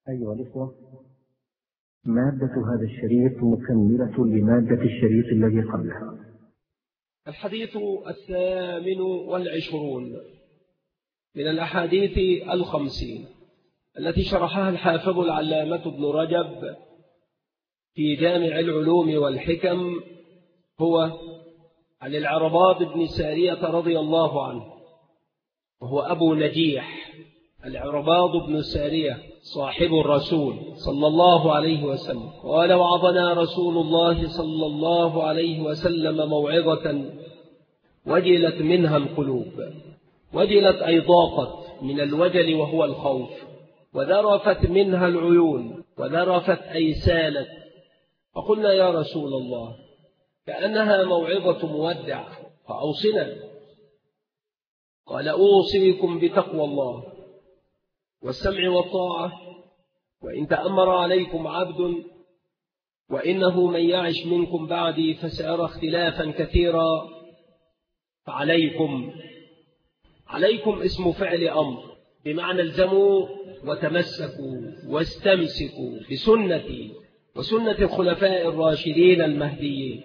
أيها الإخوة، مادة هذا الشريط مكملة لمادة الشريط الذي قبله. الحديث 28 من الأحاديث 50 التي شرحها الحافظ العلامة ابن رجب في جامع العلوم والحكم هو عن العرباض بن سارية رضي الله عنه، وهو أبو نجيح. العرباض بن سارية صاحب الرسول صلى الله عليه وسلم قال: وعظنا رسول الله صلى الله عليه وسلم موعظة وجلت منها القلوب. وجلت أي ضاقت من الوجل وهو الخوف، وذرفت منها العيون، وذرفت أي سالت. فقلنا: يا رسول الله، كأنها موعظة مودع، فأوصنا. قال: أوصيكم بتقوى الله والسمع والطاعة، وإن تأمر عليكم عبد، وإنه من يعش منكم بعدي فسيرى اختلافا كثيرا، فعليكم. عليكم اسم فعل أمر، بمعنى الزموا وتمسكوا واستمسكوا بسنتي وسنة الخلفاء الراشدين المهديين.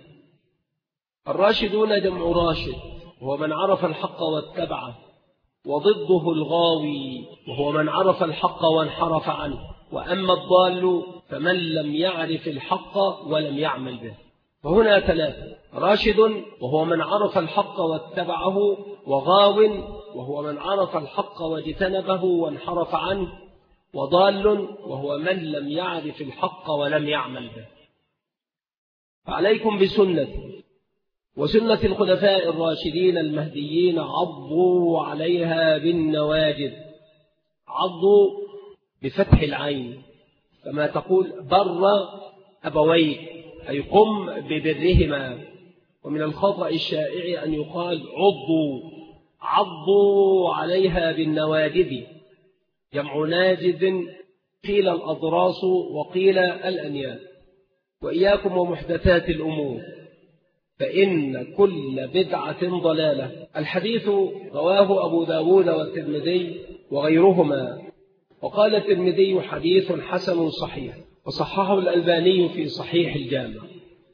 الراشدون جمع راشد، وهو من عرف الحق واتبعه، وضده الغاوي، وهو من عرف الحق وانحرف عنه. وأما الضال فمن لم يعرف الحق ولم يعمل به. فهنا ثلاثة: راشد وهو من عرف الحق واتبعه، وغاو وهو من عرف الحق واجتنبه وانحرف عنه، وضال وهو من لم يعرف الحق ولم يعمل به. فعليكم بسنتي وسنة الخلفاء الراشدين المهديين، عضوا عليها بالنواجذ. عضوا بفتح العين، كما تقول بر أبويك، أي قم ببرهما. ومن الخطأ الشائع أن يقال عضوا عليها بالنواجذ، جمع ناجذ، قيل الأضراس وقيل الأنياب. وإياكم ومحدثات الأمور، فإن كل بدعة ضلالة. الحديث رواه أبو داود والترمذي وغيرهما، وقال الترمذي: حديث حسن صحيح، وصححه الألباني في صحيح الجامع.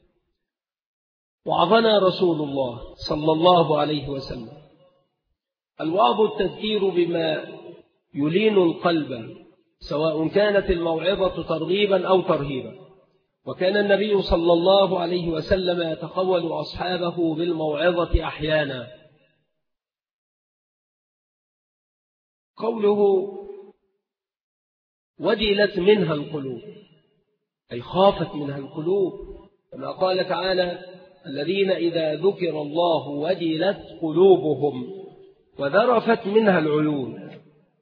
وعظنا رسول الله صلى الله عليه وسلم. الوعظ التذكير بما يلين القلب، سواء كانت الموعظة ترغيبا أو ترهيبا. وكان النبي صلى الله عليه وسلم يتقول أصحابه بالموعظة أحيانا. قوله وجلت منها القلوب، أي خافت منها القلوب، كما قال تعالى: الذين إذا ذكر الله وجلت قلوبهم وذرفت منها العيون.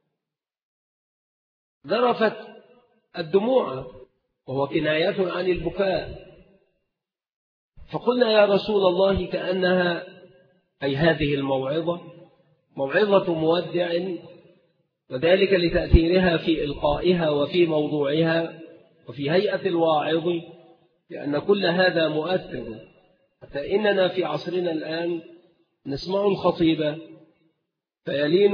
ذرفت الدموع، وهو كناية عن البكاء. فقلنا: يا رسول الله، كأنها أي هذه الموعظة موعظة مودع، وذلك لتأثيرها في إلقائها وفي موضوعها وفي هيئة الواعظ، لأن كل هذا مؤثر. حتى إننا في عصرنا الآن نسمع الخطيب فيلين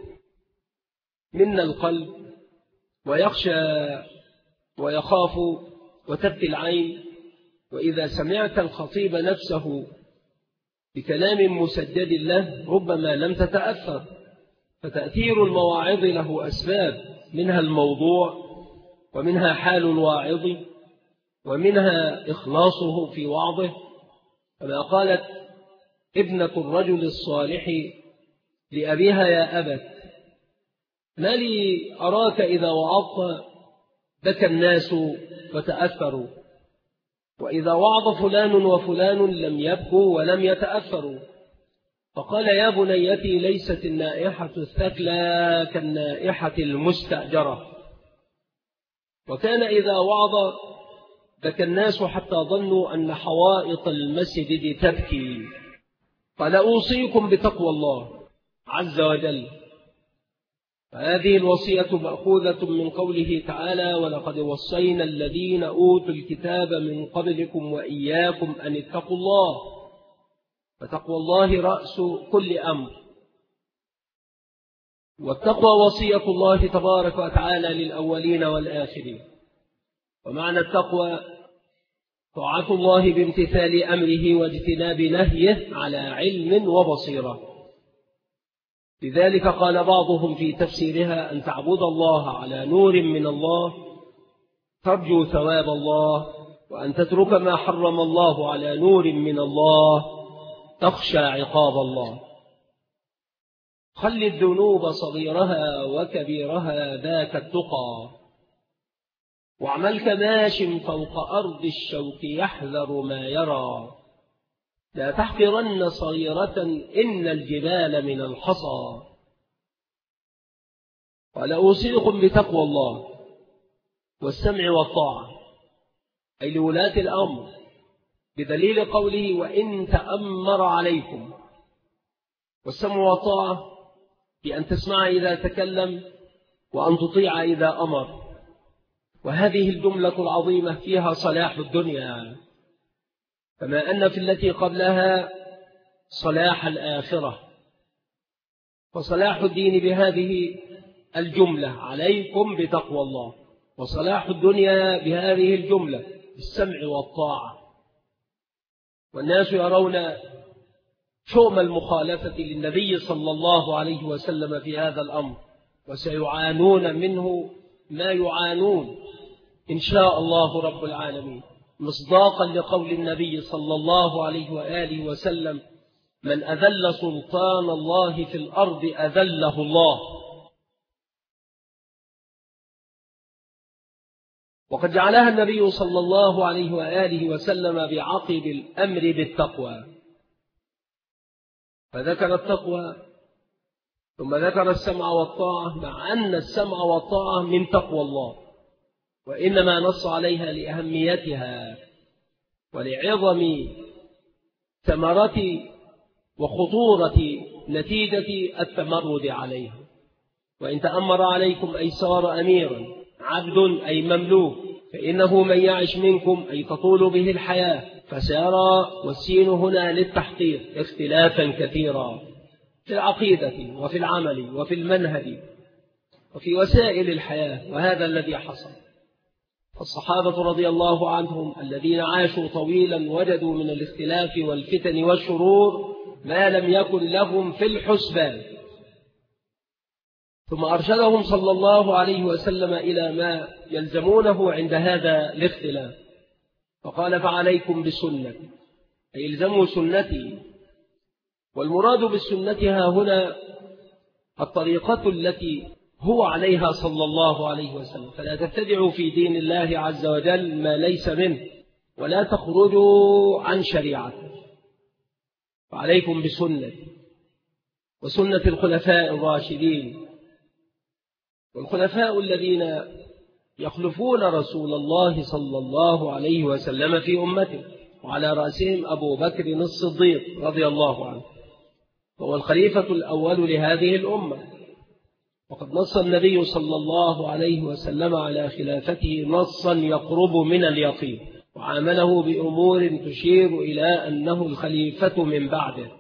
منا القلب، ويخشى ويخاف وتبكي العين. وإذا سمعت الخطيب نفسه بكلام مسدد له ربما لم تتأثر. فتأثير المواعظ له أسباب، منها الموضوع، ومنها حال الواعظ، ومنها إخلاصه في وعظه. كما قالت ابنة الرجل الصالح لأبيها: يا أبت، ما لي أراك إذا وعظت بكى الناس وتأثروا، وإذا وعظ فلان وفلان لم يبكوا ولم يتأثروا. فقال: يا بنيتي، ليست النائحة الثكلى كالنائحة المستأجرة. وكان إذا وعظ بكى الناس حتى ظنوا أن حوائط المسجد تبكي. قال: أوصيكم بتقوى الله عز وجل. فهذه الوصية مأخوذة من قوله تعالى: ولقد وصينا الذين أوتوا الكتاب من قبلكم وإياكم أن اتقوا الله. فتقوى الله رأس كل أمر. والتقوى وصية الله تبارك وتعالى للأولين والآخرين. ومعنى التقوى طاعة الله بامتثال أمره واجتناب نهيه على علم وبصيرة. لذلك قال بعضهم في تفسيرها أن تعبد الله على نور من الله ترجو ثواب الله، وأن تترك ما حرم الله على نور من الله تخشى عقاب الله. خل الذنوب صغيرها وكبيرها ذاك التقى، واعمل كماش فوق أرض الشوك يحذر ما يرى. لا تحقرن صغيرة إن الجبال من الحصى. قال أوصيكم بتقوى الله والسمع والطاعة، أي لولاة الأمر، بدليل قوله وإن تأمر عليكم. والسمع والطاعة بأن تسمع إذا تكلم وأن تطيع إذا أمر. وهذه الجملة العظيمة فيها صلاح الدنيا، كما أن في التي قبلها صلاح الآخرة. فصلاح الدين بهذه الجملة عليكم بتقوى الله، وصلاح الدنيا بهذه الجملة بالسمع والطاعة. والناس يرون شؤم المخالفة للنبي صلى الله عليه وسلم في هذا الأمر، وسيعانون منه ما يعانون إن شاء الله رب العالمين، مصداقا لقول النبي صلى الله عليه وآله وسلم من أذل سلطان الله في الأرض أذله الله. وقد جعلها النبي صلى الله عليه وآله وسلم بعقب الأمر بالتقوى، فذكر التقوى ثم ذكر السمع والطاعة، مع أن السمع والطاعة من تقوى الله، وإنما نص عليها لأهميتها ولعظم ثمرة وخطورة نتيجة التمرد عليها. وإن تأمر عليكم أي صار أميرا، عبد أي مملوك، فإنه من يعش منكم أي تطول به الحياة، فسيرى والسين هنا للتحقيق اختلافا كثيرا في العقيدة وفي العمل وفي المنهج وفي وسائل الحياة. وهذا الذي حصل. فالصحابة رضي الله عنهم الذين عاشوا طويلا وجدوا من الاختلاف والفتن والشرور ما لم يكن لهم في الحسبان، ثم أرشدهم صلى الله عليه وسلم إلى ما يلزمونه عند هذا الاختلاف، فقال فعليكم بسنتي، أي الزموا سنتي. والمراد بالسنة ها هنا الطريقة التي هو عليها صلى الله عليه وسلم، فلا تتبعوا في دين الله عز وجل ما ليس منه، ولا تخرجوا عن شريعته. فعليكم بسنتي وسنة الخلفاء الراشدين، والخلفاء الذين يخلفون رسول الله صلى الله عليه وسلم في أمته، وعلى رأسهم أبو بكر الصديق رضي الله عنه، هو الخليفة الأول لهذه الأمة. وقد نص النبي صلى الله عليه وسلم على خلافته نصا يقرب من اليقين، وعامله بأمور تشير إلى أنه الخليفة من بعده.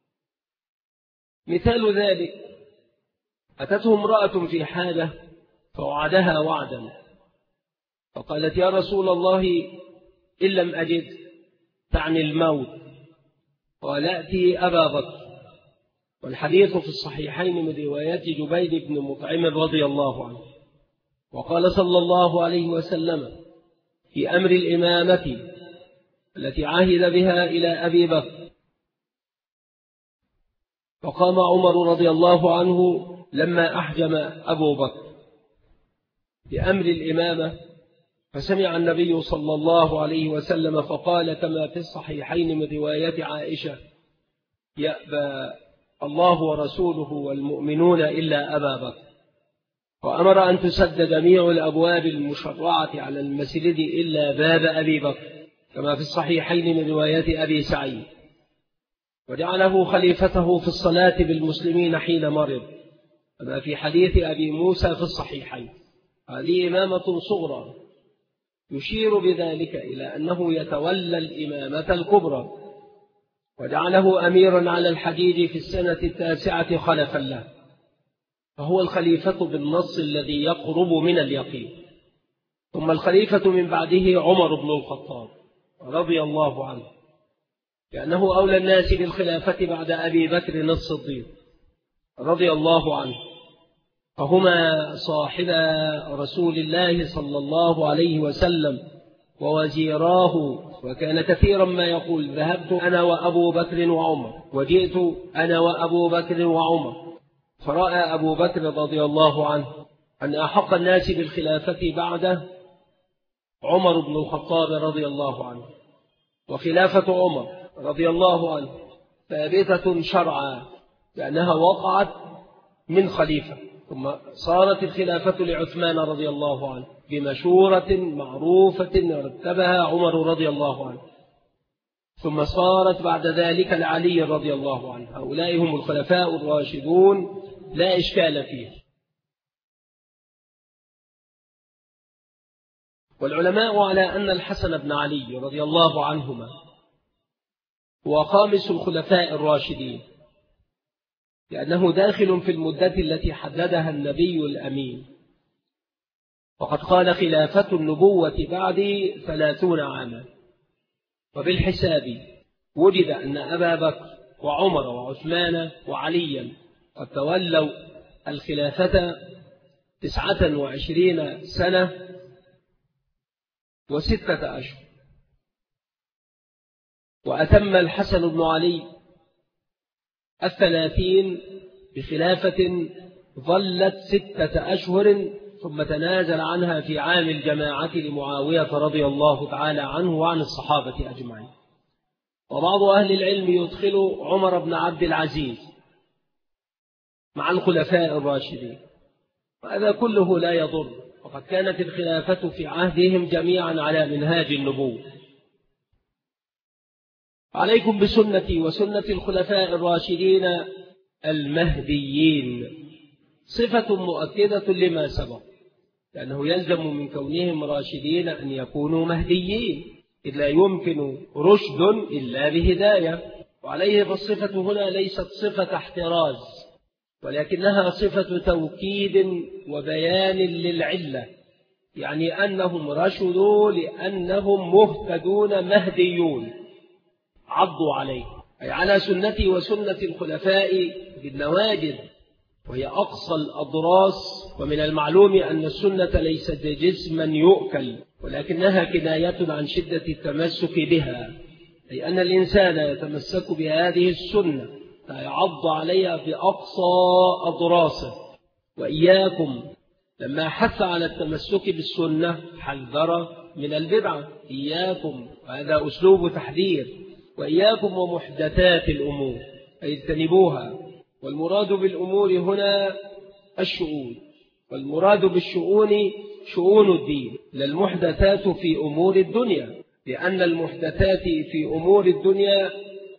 مثال ذلك أتته امرأة في حاجة فوعدها وعدا، فقالت يا رسول الله إن لم أجد، تعني الموت، قال ائتي أبا بكر. والحديث في الصحيحين من روايات جبير بن مطعم رضي الله عنه. وقال صلى الله عليه وسلم في أمر الإمامة التي عهد بها إلى أبي بكر، فقام عمر رضي الله عنه لما أحجم أبو بكر بأمر الإمامة، فسمع النبي صلى الله عليه وسلم فقال كما في الصحيحين من رواية عائشة يأبى الله ورسوله والمؤمنون إلا أبا بكر، وأمر أن تسد جميع الأبواب المشرعة على المسجد إلا باب أبي بكر كما في الصحيحين من رواية أبي سعيد، وجعله خليفته في الصلاة بالمسلمين حين مرض كما في حديث أبي موسى في الصحيحين. هذه إمامة صغرى يشير بذلك إلى أنه يتولى الإمامة الكبرى، وجعله أميرا على الحديد في السنة 9 خلفا له، فهو الخليفة بالنص الذي يقرب من اليقين. ثم الخليفة من بعده عمر بن الخطاب رضي الله عنه، لأنه أولى الناس بالخلافة بعد أبي بكر الصديق رضي الله عنه، فهما صاحبا رسول الله صلى الله عليه وسلم ووزيراه، وكان كثيرا ما يقول ذهبت أنا وأبو بكر وعمر وجئت أنا وأبو بكر وعمر. فرأى أبو بكر رضي الله عنه أن أحق الناس بالخلافة بعده عمر بن الخطاب رضي الله عنه، وخلافة عمر رضي الله عنه ثابتة شرعا لأنها وقعت من خليفة، ثم صارت الخلافة لعثمان رضي الله عنه بمشورة معروفة رتبها عمر رضي الله عنه، ثم صارت بعد ذلك لعلي رضي الله عنه. هؤلاء هم الخلفاء الراشدون لا إشكال فيه. والعلماء على أن الحسن بن علي رضي الله عنهما هو خامس الخلفاء الراشدين، لأنه داخل في المدة التي حددها النبي الأمين، وقد قال خلافة النبوة بعدي 30 عاما. وبالحساب وجد أن أبا بكر وعمر وعثمان وعليا قد تولوا الخلافة 29 سنة و6 أشهر، وأتم الحسن بن علي 30 بخلافة ظلت 6 أشهر، ثم تنازل عنها في عام الجماعة لمعاوية رضي الله تعالى عنه وعن الصحابة أجمعين. وبعض أهل العلم يدخل عمر بن عبد العزيز مع الخلفاء الراشدين، وهذا كله لا يضر، وقد كانت الخلافة في عهدهم جميعا على منهاج النبوة. عليكم بسنتي وسنة الخلفاء الراشدين المهديين، صفة مؤكدة لما سبق، لأنه يلزم من كونهم راشدين أن يكونوا مهديين، إذ لا يمكن رشد إلا بهداية. وعليه فالصفة هنا ليست صفة احتراز، ولكنها صفة توكيد وبيان للعلة، يعني أنهم رشدوا لأنهم مهتدون مهديون عضوا عليه، أي على سنتي وسنة الخلفاء بالنواجذ، وهي أقصى الأضراس. ومن المعلوم أن السنة ليست جسما يؤكل، ولكنها كناية عن شدة التمسك بها، أي أن الإنسان يتمسك بهذه السنة فيعض عليها بأقصى أضراسه. وإياكم لما حث على التمسك بالسنة حذر من البدعة، إياكم، وهذا أسلوب تحذير، وإياكم ومحدثات الأمور أي اجتنبوها. والمراد بالأمور هنا الشؤون، والمراد بالشؤون شؤون الدين، لا المحدثات في أمور الدنيا، لأن المحدثات في أمور الدنيا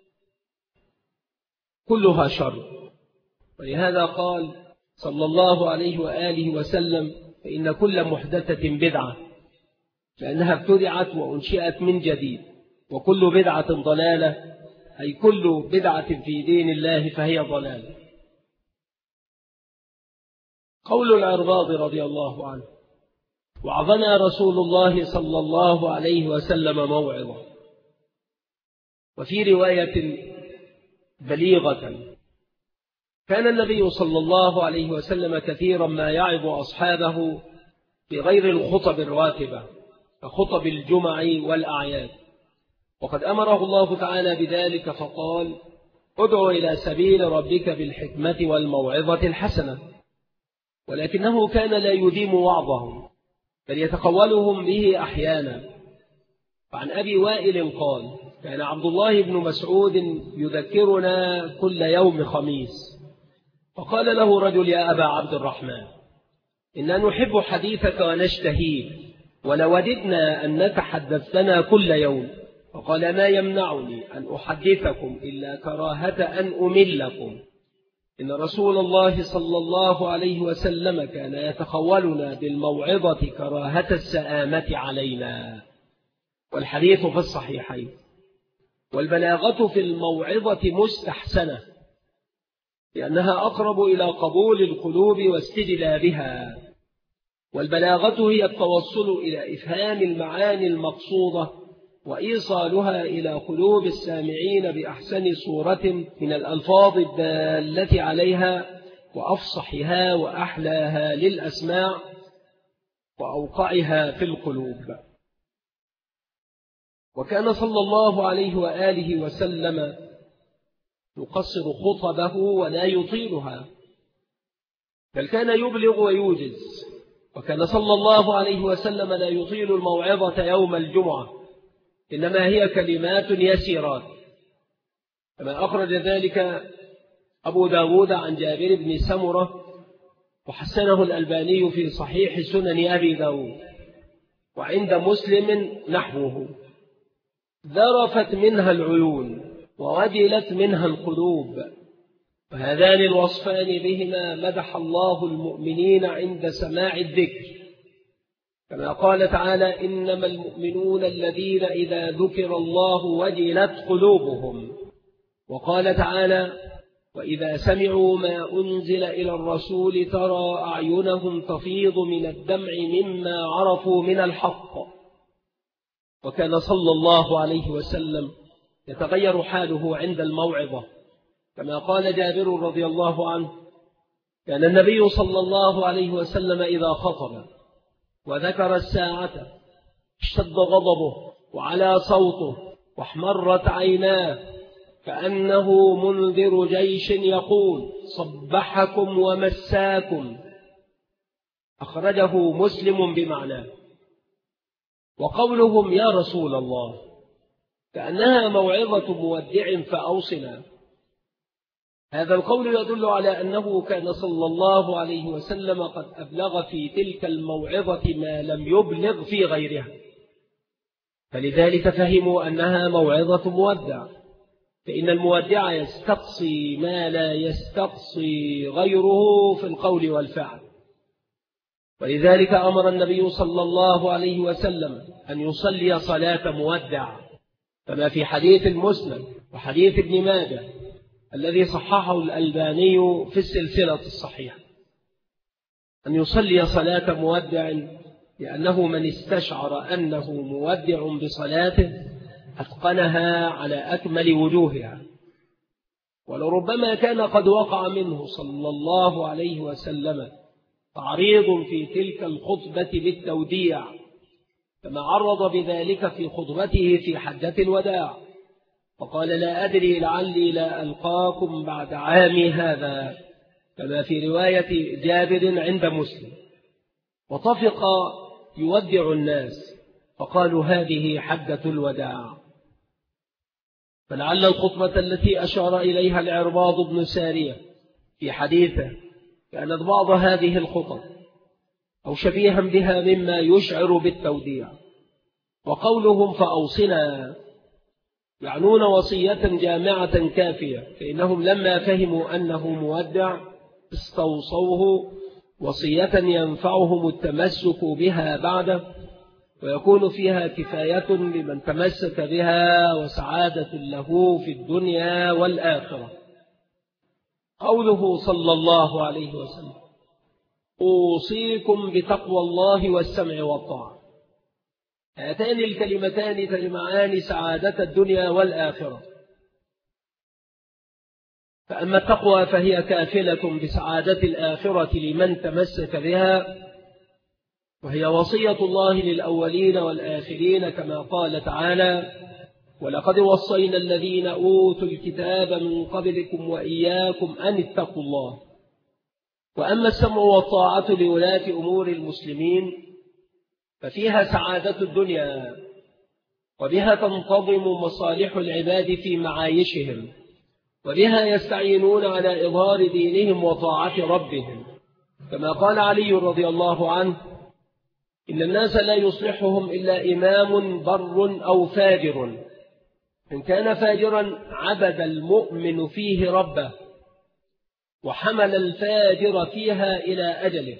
كلها شر. ولهذا قال صلى الله عليه وآله وسلم فإن كل محدثة بدعة، لأنها ابتدعت وأنشئت من جديد، وكل بدعة ضلالة، أي كل بدعة في دين الله فهي ضلالة. قول العرباض رضي الله عنه: وعظنا رسول الله صلى الله عليه وسلم موعظة. وفي رواية بليغة: كان النبي صلى الله عليه وسلم كثيرا ما يعظ أصحابه بغير الخطب الراتبة كخطب الجمع والأعياد، وقد أمره الله تعالى بذلك فقال: ادع إلى سبيل ربك بالحكمة والموعظة الحسنة. ولكنه كان لا يديم وعظهم بل يتقولهم به أحيانا. فعن أبي وائل قال: كان عبد الله بن مسعود يذكرنا كل يوم خميس، فقال له رجل: يا أبا عبد الرحمن، إننا نحب حديثك ونشتهيه، ولوددنا أنك حدثتنا كل يوم. فقال: ما يمنعني أن أحدثكم إلا كراهة أن أملكم، إن رسول الله صلى الله عليه وسلم كان يتخولنا بالموعظة كراهة السآمة علينا. والحديث في الصحيحين. والبلاغة في الموعظة مستحسنة، لأنها أقرب إلى قبول القلوب واستجلابها، والبلاغة هي التوصل إلى إفهام المعاني المقصودة وإيصالها إلى قلوب السامعين بأحسن صورة من الألفاظ الدالة عليها وأفصحها وأحلاها للأسماع وأوقعها في القلوب. وكان صلى الله عليه وآله وسلم يقصر خطبه ولا يطيلها، بل كان يبلغ ويوجز. وكان صلى الله عليه وسلم لا يطيل الموعظة يوم الجمعة، إنما هي كلمات يسيرات، كما أخرج ذلك أبو داود عن جابر بن سمرة وحسنه الألباني في صحيح سنن أبي داود، وعند مسلم نحوه: ذرفت منها العيون ووجلت منها القلوب. وهذان الوصفان بهما مدح الله المؤمنين عند سماع الذكر، كما قال تعالى: إنما المؤمنون الذين إذا ذكر الله وجلت قلوبهم. وقال تعالى: وإذا سمعوا ما أنزل إلى الرسول ترى أعينهم تفيض من الدمع مما عرفوا من الحق. وكان صلى الله عليه وسلم يتغير حاله عند الموعظة، كما قال جابر رضي الله عنه: كان النبي صلى الله عليه وسلم إذا خطب وذكر الساعة اشتد غضبه وعلى صوته واحمرت عيناه كأنه منذر جيش يقول: صبحكم ومساكم. أخرجه مسلم بمعناه. وقولهم يا رسول الله كأنها موعظة مودع فأوصنا، هذا القول يدل على أنه كان صلى الله عليه وسلم قد أبلغ في تلك الموعظة ما لم يبلغ في غيرها، فلذلك فهموا أنها موعظة مودع، فإن المودع يستقصي ما لا يستقصي غيره في القول والفعل. ولذلك أمر النبي صلى الله عليه وسلم أن يصلي صلاة مودع، كما في حديث المسند وحديث ابن ماجه الذي صححه الألباني في السلسلة الصحيحة، أن يصلي صلاة مودع، لأنه من استشعر أنه مودع بصلاته أتقنها على أكمل وجوهها. ولربما كان قد وقع منه صلى الله عليه وسلم تعريض في تلك الخطبة بالتوديع، كما عرض بذلك في خطبته في حجة الوداع، وقال: لا أدري لعلي لا ألقاكم بعد عامي هذا، كما في رواية جابر عند مسلم. وطفق يودع الناس فقالوا: هذه حجة الوداع. فلعل الخطبة التي أشار إليها العرباض بن سارية في حديثه كانت بعض هذه الخطب أو شبيها بها مما يشعر بالتوديع. وقولهم فأوصنا يعنون وصية جامعة كافية، فإنهم لما فهموا أنه مودع استوصوه وصية ينفعهم التمسك بها بعده، ويكون فيها كفاية لمن تمسك بها وسعادة له في الدنيا والآخرة. قوله صلى الله عليه وسلم: أوصيكم بتقوى الله والسمع والطاعة، هاتان الكلمتان تجمعان سعادة الدنيا والآخرة. فأما التقوى فهي كافلة بسعادة الآخرة لمن تمسك بها، وهي وصية الله للأولين والآخرين، كما قال تعالى: ولقد وصينا الذين أوتوا الكتاب من قبلكم وإياكم أن اتقوا الله. وأما السمع والطاعة لولاة أمور المسلمين ففيها سعادة الدنيا، وبها تنتظم مصالح العباد في معايشهم، وبها يستعينون على إظهار دينهم وطاعة ربهم، كما قال علي رضي الله عنه: إن الناس لا يصلحهم إلا إمام بر أو فاجر، إن كان فاجرا عبد المؤمن فيه ربه وحمل الفاجر فيها إلى أجله.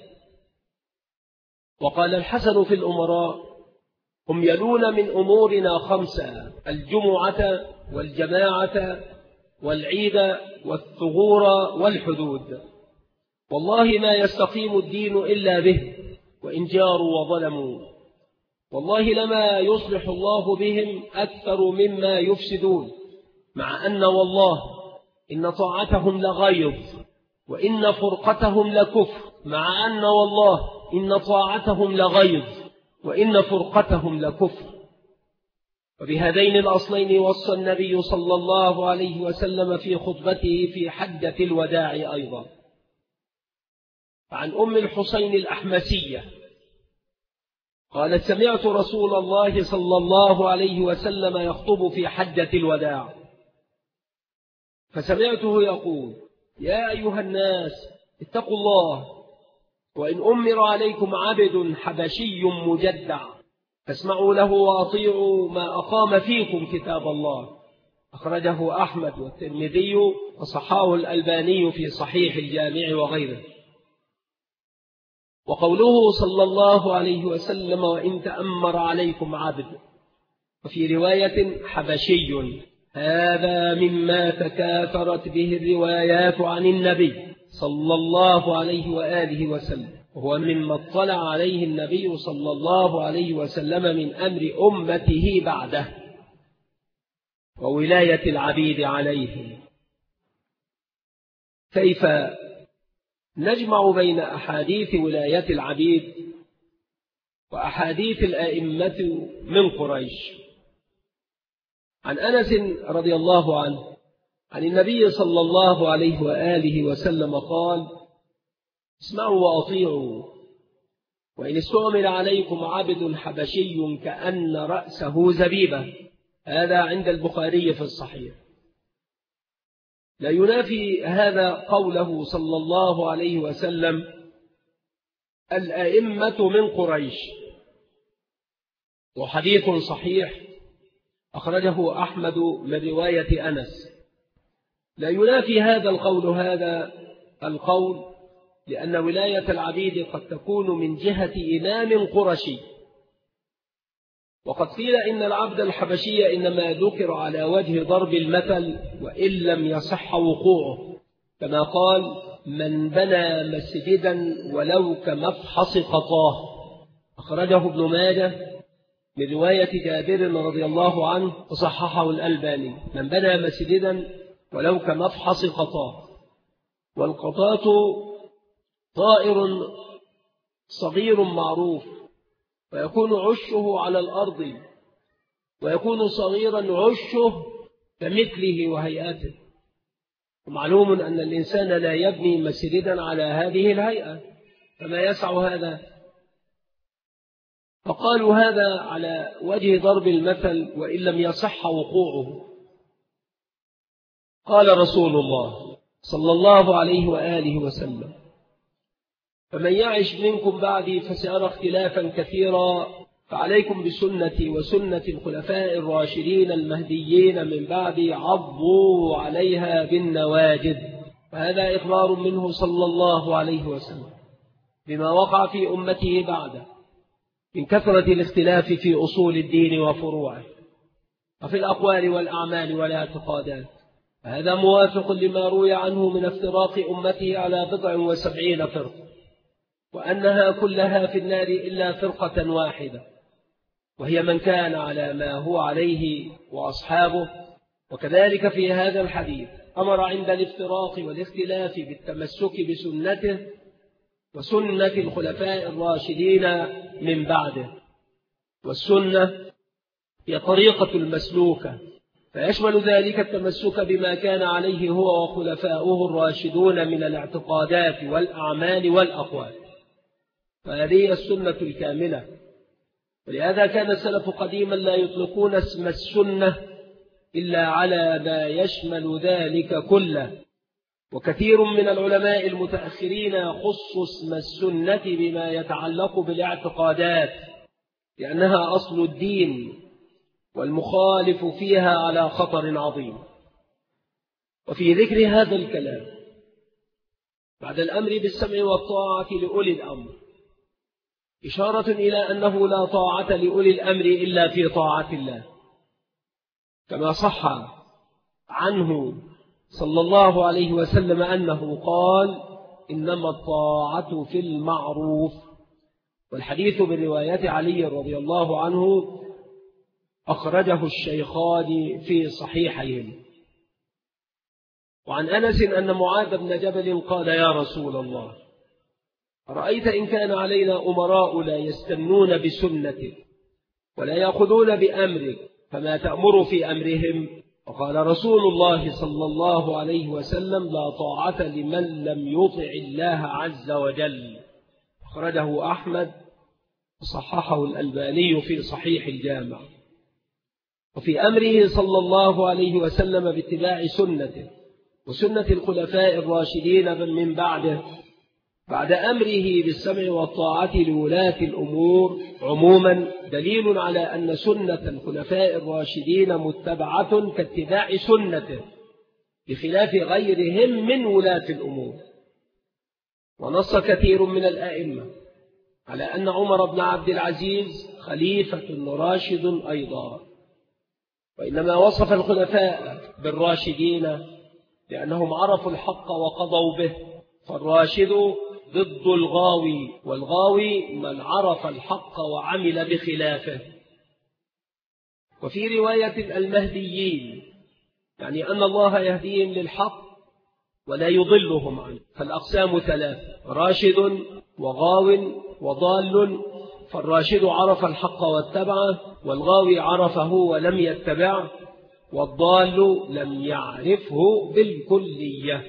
وقال الحسن في الأمراء: هم يلون من أمورنا 5: الجمعة والجماعة والعيد والثغور والحدود. والله ما يستقيم الدين إلا به، وإن جاروا وظلموا. والله لما يصلح الله بهم أكثر مما يفسدون، مع أن والله إن طاعتهم لغيظ، وإن فرقتهم لكفر، مع أن والله إن طاعتهم لغيظ، وإن فرقتهم لكفر. وبهذين الأصلين وصى النبي صلى الله عليه وسلم في خطبته في حجة الوداع أيضا. عن أم الحسين الأحمسية قالت: سمعت رسول الله صلى الله عليه وسلم يخطب في حجة الوداع، فسمعته يقول: يا أيها الناس اتقوا الله، وإن أمر عليكم عبد حبشي مجدع فاسمعوا له وأطيعوا ما أقام فيكم كتاب الله. أخرجه أحمد والترمذي وصححه الألباني في صحيح الجامع وغيره. وقوله صلى الله عليه وسلم: وإن تأمر عليكم عبد، وفي رواية حبشي، هذا مما تكاثرت به الروايات عن النبي صلى الله عليه وآله وسلم، وهو مما اطلع عليه النبي صلى الله عليه وسلم من أمر أمته بعده وولاية العبيد عليهم. كيف نجمع بين أحاديث ولاية العبيد وأحاديث الأئمة من قريش؟ عن أنس رضي الله عنه عن النبي صلى الله عليه وآله وسلم قال: اسمعوا وأطيعوا، وإن استعمل عليكم عبد حبشي كأن رأسه زبيبة. هذا عند البخاري في الصحيح. لا ينافي هذا قوله صلى الله عليه وسلم: الأئمة من قريش، وحديث صحيح أخرجه أحمد من رواية أنس. لا ينافي هذا القول لأن ولاية العبيد قد تكون من جهة إمام قرشي. وقد قيل إن العبد الحبشي إنما ذكر على وجه ضرب المثل وإن لم يصح وقوعه، كما قال: من بنى مسجدا ولو كمفحص قطاه. أخرجه ابن ماجه من رواية جابر رضي الله عنه وصححه الألباني: من بنى مسجدا ولو كمفحص قطاه. والقطاة طائر صغير معروف، ويكون عشه على الأرض، ويكون صغيرا عشه كمثله وهيئته. ومعلوم أن الإنسان لا يبني مسجدا على هذه الهيئة، فما يسع هذا؟ فقالوا هذا على وجه ضرب المثل وإن لم يصح وقوعه. قال رسول الله صلى الله عليه وآله وسلم: فمن يعش منكم بعدي فسيرى اختلافا كثيرا، فعليكم بسنتي وسنة الخلفاء الراشدين المهديين من بعدي، عضوا عليها بالنواجذ. وهذا إخبار منه صلى الله عليه وسلم بما وقع في أمته بعده من كثرة الاختلاف في أصول الدين وفروعه، وفي الأقوال والأعمال والاعتقادات. هذا موافق لما روي عنه من افتراق أمته على 79 فرقة، وأنها كلها في النار إلا فرقة واحدة، وهي من كان على ما هو عليه وأصحابه. وكذلك في هذا الحديث أمر عند الافتراق والاختلاف بالتمسك بسنته وسنة الخلفاء الراشدين من بعده. والسنة هي طريقة المسلوكة، فيشمل ذلك التمسك بما كان عليه هو وخلفاؤه الراشدون من الاعتقادات والأعمال والأقوال، فهذه السنة الكاملة. ولهذا كان السلف قديما لا يطلقون اسم السنة إلا على ما يشمل ذلك كله. وكثير من العلماء المتأخرين خصوا اسم السنة بما يتعلق بالاعتقادات، لأنها أصل الدين والمخالف فيها على خطر عظيم. وفي ذكر هذا الكلام بعد الأمر بالسمع والطاعة لأولي الأمر إشارة إلى أنه لا طاعة لأولي الأمر إلا في طاعة الله، كما صح عنه صلى الله عليه وسلم أنه قال: إنما الطاعة في المعروف. والحديث برواية علي رضي الله عنه أخرجه الشيخان في صحيحين. وعن أنس أن معاذ بن جبل قال: يا رسول الله، أرأيت إن كان علينا أمراء لا يستنون بسنتك ولا يأخذون بأمرك فما تأمر في أمرهم؟ وقال رسول الله صلى الله عليه وسلم: لا طاعة لمن لم يطع الله عز وجل. أخرجه أحمد وصححه الألباني في صحيح الجامع. وفي أمره صلى الله عليه وسلم باتباع سنته وسنة الخلفاء الراشدين من بعده بعد أمره بالسمع والطاعة لولاة الأمور عموما دليل على أن سنة الخلفاء الراشدين متبعة كاتباع سنته بخلاف غيرهم من ولاة الأمور. ونص كثير من الآئمة على أن عمر بن عبد العزيز خليفة راشد أيضا، وإنما وصف الخلفاء بالراشدين لأنهم عرفوا الحق وقضوا به، فالراشد ضد الغاوي، والغاوي من عرف الحق وعمل بخلافه. وفي رواية المهديين يعني أن الله يهديهم للحق ولا يضلهم عنه. فالأقسام ثلاثة: راشد وغاو وضال. فالراشد عرف الحق واتبعه، والغاوي عرفه ولم يتبعه، والضال لم يعرفه بالكلية.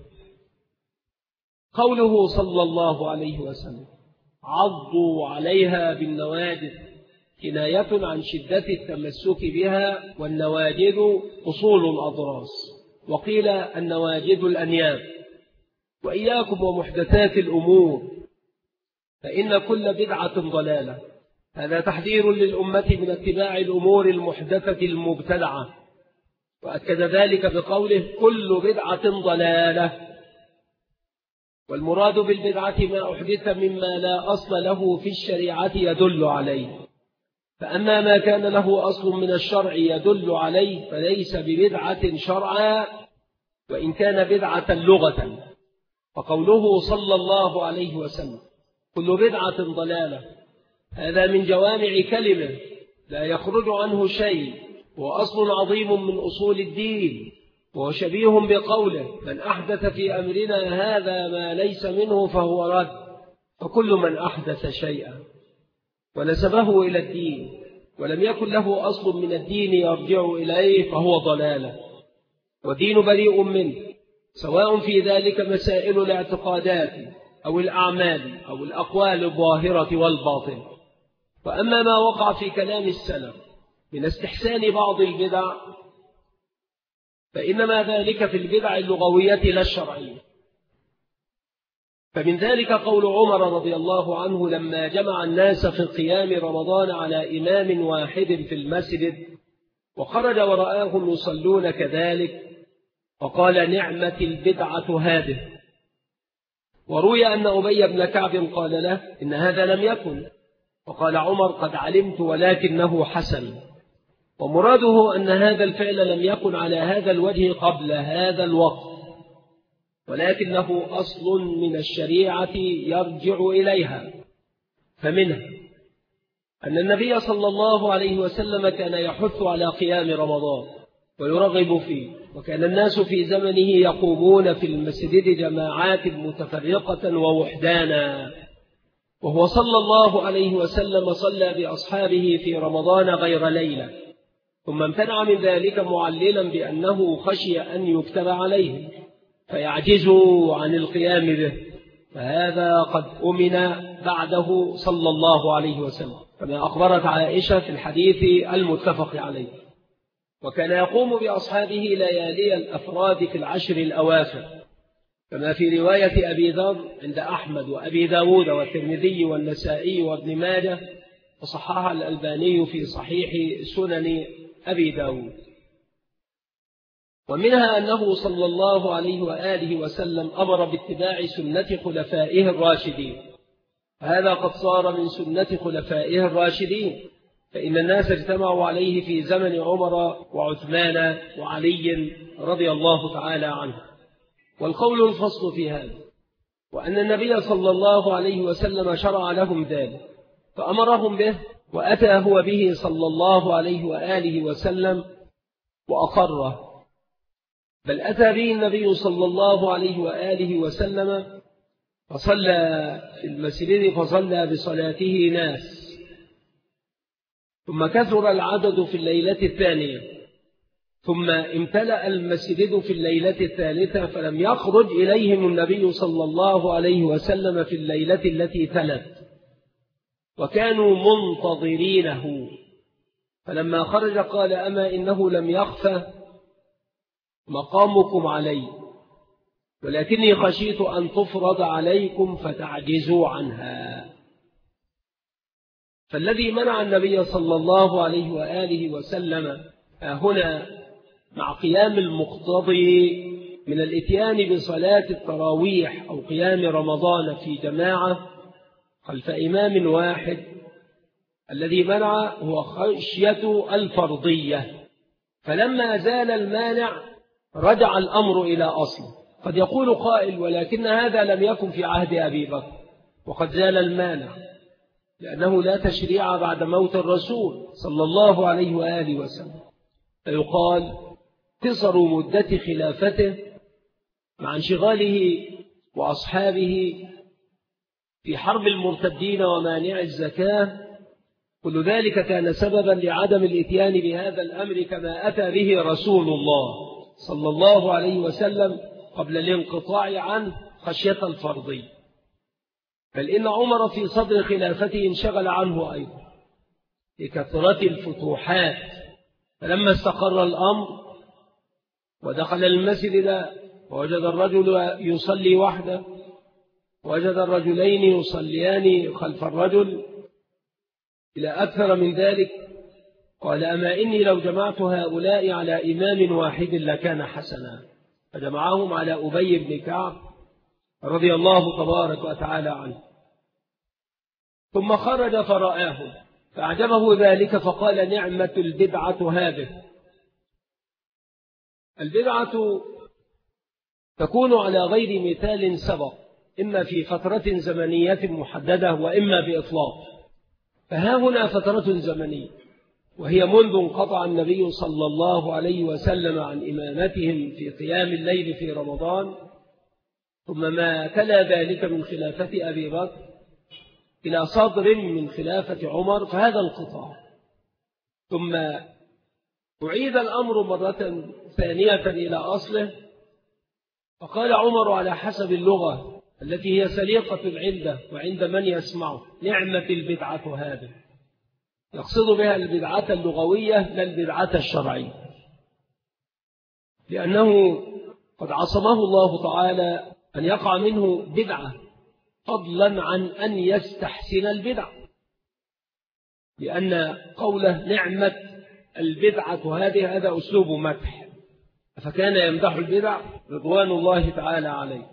قوله صلى الله عليه وسلم: عضوا عليها بالنواجذ كناية عن شدة التمسك بها، والنواجذ أصول الأضراس، وقيل النواجذ الأنياب. وإياكم ومحدثات الأمور فإن كل بدعة ضلالة. هذا تحذير للأمة من اتباع الأمور المحدثة المبتدعة، وأكد ذلك بقوله: كل بدعة ضلالة. والمراد بالبدعة ما أحدث مما لا أصل له في الشريعة يدل عليه، فأما ما كان له أصل من الشرع يدل عليه فليس ببدعة شرعا وإن كان بدعة لغة. فقوله صلى الله عليه وسلم: كل بدعة ضلالة، هذا من جوامع كلمة لا يخرج عنه شيء، وأصل عظيم من أصول الدين، وهو شبيه بقوله: من أحدث في أمرنا هذا ما ليس منه فهو رد. فكل من أحدث شيئا ونسبه إلى الدين ولم يكن له أصل من الدين يرجع إليه فهو ضلالة، والدين بريء منه، سواء في ذلك مسائل الاعتقادات أو الأعمال أو الأقوال الظاهرة والباطن. وأما ما وقع في كلام السلف من استحسان بعض البدع فإنما ذلك في البدع اللغوية لا الشرعية. فمن ذلك قول عمر رضي الله عنه لما جمع الناس في قيام رمضان على إمام واحد في المسجد وخرج ورآهم يصلون كذلك فقال: نعمة البدعة هذه. وروي أن أبي بن كعب قال له: إن هذا لم يكن. وقال عمر: قد علمت ولكنه حسن. ومراده أن هذا الفعل لم يكن على هذا الوجه قبل هذا الوقت، ولكنه أصل من الشريعة يرجع إليها. فمنها أن النبي صلى الله عليه وسلم كان يحث على قيام رمضان ويرغب فيه، وكان الناس في زمنه يقومون في المسجد جماعات متفرقة ووحدانا، وهو صلى الله عليه وسلم صلى بأصحابه في رمضان غير ليلة، ثم امتنع من ذلك معللا بأنه خشي أن يكتب عليهم فيعجزوا عن القيام به، فهذا قد أمن بعده صلى الله عليه وسلم كما أخبرت عائشة في الحديث المتفق عليه. وكان يقوم بأصحابه ليالي الأفراد في العشر الأواخر، كما في رواية أبي ذر عند أحمد وأبي داود والترمذي والنسائي وابن ماجه، وصححها الألباني في صحيح سنن أبي داود. ومنها أنه صلى الله عليه وآله وسلم أمر باتباع سنة خلفائه الراشدين، هذا قد صار من سنة خلفائه الراشدين، فإن الناس اجتمعوا عليه في زمن عمر وعثمان وعلي رضي الله تعالى عنه. والقول الفصل في هذا، وأن النبي صلى الله عليه وسلم شرع لهم ذلك فأمرهم به، وأتى هو به صلى الله عليه وآله وسلم وأقره، بل أتى به النبي صلى الله عليه وآله وسلم فصلى في المسجد فصلى بصلاته ناس، ثم كثر العدد في الليلة الثانية، ثم امتلأ المسجد في الليلة الثالثة، فلم يخرج إليهم النبي صلى الله عليه وسلم في الليلة التي تلت، وكانوا منتظرينه. فلما خرج قال: أما إنه لم يخفى مقامكم علي، ولكني خشيت أن تفرض عليكم فتعجزوا عنها. فالذي منع النبي صلى الله عليه وآله وسلم هنا مع قيام المقتضي من الاتيان بصلاة التراويح أو قيام رمضان في جماعة خلف إمام واحد، الذي منع هو خشية الفرضية. فلما زال المانع رجع الأمر إلى أصله. قد يقول قائل: ولكن هذا لم يكن في عهد أبي بكر، وقد زال المانع، لأنه لا تشريع بعد موت الرسول صلى الله عليه وآله وسلم. فيقال: قصر مدة خلافته مع انشغاله وأصحابه في حرب المرتدين ومانع الزكاة، كل ذلك كان سببا لعدم الاتيان بهذا الأمر كما أتى به رسول الله صلى الله عليه وسلم قبل الانقطاع عنه خشية الفرضي. بل إن عمر في صدر خلافته انشغل عنه أيضا لكثرة الفتوحات، فلما استقر الأمر ودخل المسجد ووجد الرجل يصلي وحده، ووجد الرجلين يصليان خلف الرجل إلى أكثر من ذلك، قال: أما إني لو جمعت هؤلاء على إمام واحد لكان حسنا. فجمعهم على أبي بن كعب رضي الله تبارك وتعالى عنه، ثم خرج فرآهم فأعجبه ذلك فقال: نعمة البدعة هذه. البدعة تكون على غير مثال سبق، إما في فترة زمنية محددة وإما بإطلاق. فها هنا فترة زمنية، وهي منذ انقطع النبي صلى الله عليه وسلم عن إمامتهم في قيام الليل في رمضان، ثم ما تلا ذلك من خلافة أبي بكر إلى صدر من خلافة عمر، فهذا انقطاع. ثم أعيد الأمر مرة ثانية إلى أصله، فقال عمر على حسب اللغة التي هي سليقة العدة وعند من يسمعه: نعمة البدعة هذه، يقصد بها البدعة اللغوية لا البدعة الشرعية، لأنه قد عصمه الله تعالى أن يقع منه بدعة فضلا عن أن يستحسن البدع، لأن قوله نعمة البدعة هذه هذا أسلوب مدح، فكان يمدح البدع رضوان الله تعالى عليه.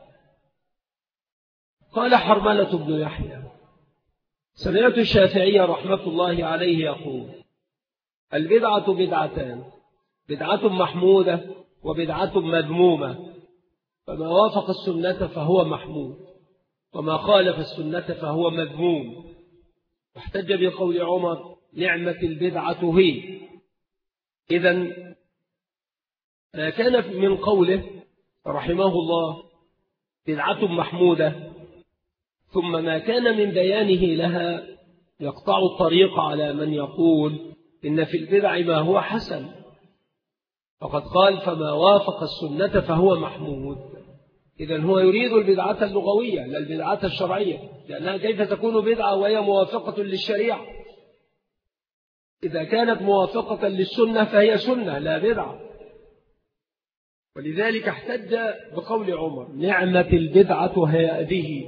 قال حرملة بن يحيى: سمعت الشافعي رحمة الله عليه يقول: البدعة بدعتان، بدعة محمودة وبدعة مذمومة، فما وافق السنة فهو محمود، وما خالف السنة فهو مذموم. واحتج بقول عمر: نعمة البدعة هي. إذن ما كان من قوله رحمه الله بدعة محمودة، ثم ما كان من بيانه لها يقطع الطريق على من يقول إن في البدع ما هو حسن، فقد قال: فما وافق السنة فهو محمود. إذن هو يريد البدعة اللغوية لا البدعة الشرعية، لأنها كيف تكون بدعة وهي موافقة للشريعة؟ إذا كانت موافقة للسنة فهي سنة لا بدعة. ولذلك احتج بقول عمر: نعمة البدعة هذه.